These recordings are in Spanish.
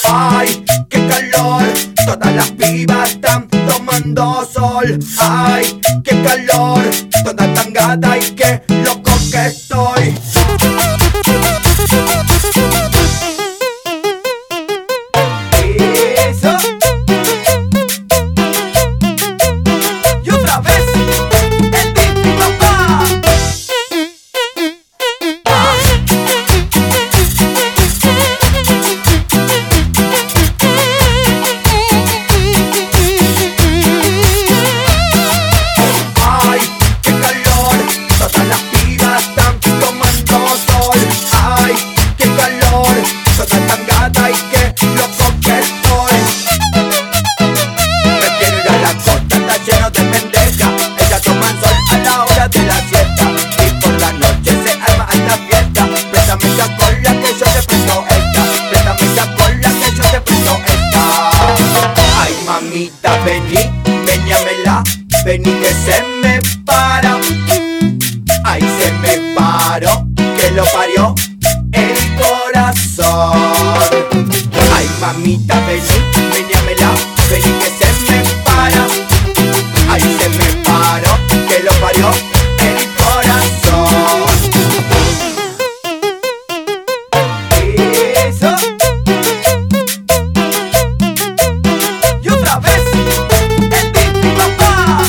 Ay, qué calor, todas las pibas están tomando sol. Ay, qué calor, toda tangada y qué loco que estoy. Eso. Y otra vez, el Titi papá. Ay, qué calor, todas las pibas están tomando sol. Ay, qué calor, toda tangada y qué loco que estoy. Me quiero ir a la costa, está lleno de pendejas. Ellas toman sol a la hora de la siesta y por la noche se arma alta fiesta. Préstame esa cola que yo te presto esta. Préstame esa cola que yo te presto esta. Ay, mamita, vení, veníamela. Vení que se me para. Ay, se me paró, que lo parió el corazón. Ay, mamita, vení, veníamela. Vení que se me para. Ay, se me paró, que lo parió el corazón. Eso. Y otra vez, el Titi papá.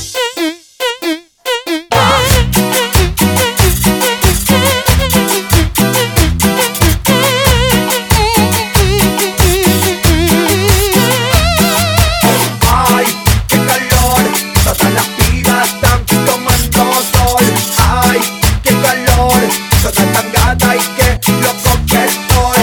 Ay, qué calor, todas las pibas están tomando sol. Ay, qué calor, toda tangada y qué loco que estoy.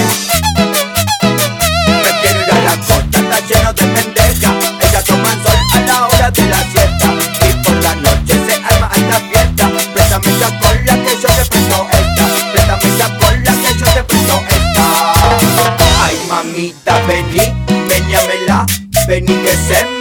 Me quiero ir a la costa, está lleno de pendejas. Ellas toman sol a la hora de la siesta y por la noche se arma alta fiesta. Préstame esa cola que yo te presto esta. Préstame esa cola que yo te presto esta. Ay, mamita, vení, veníamela. Vení que se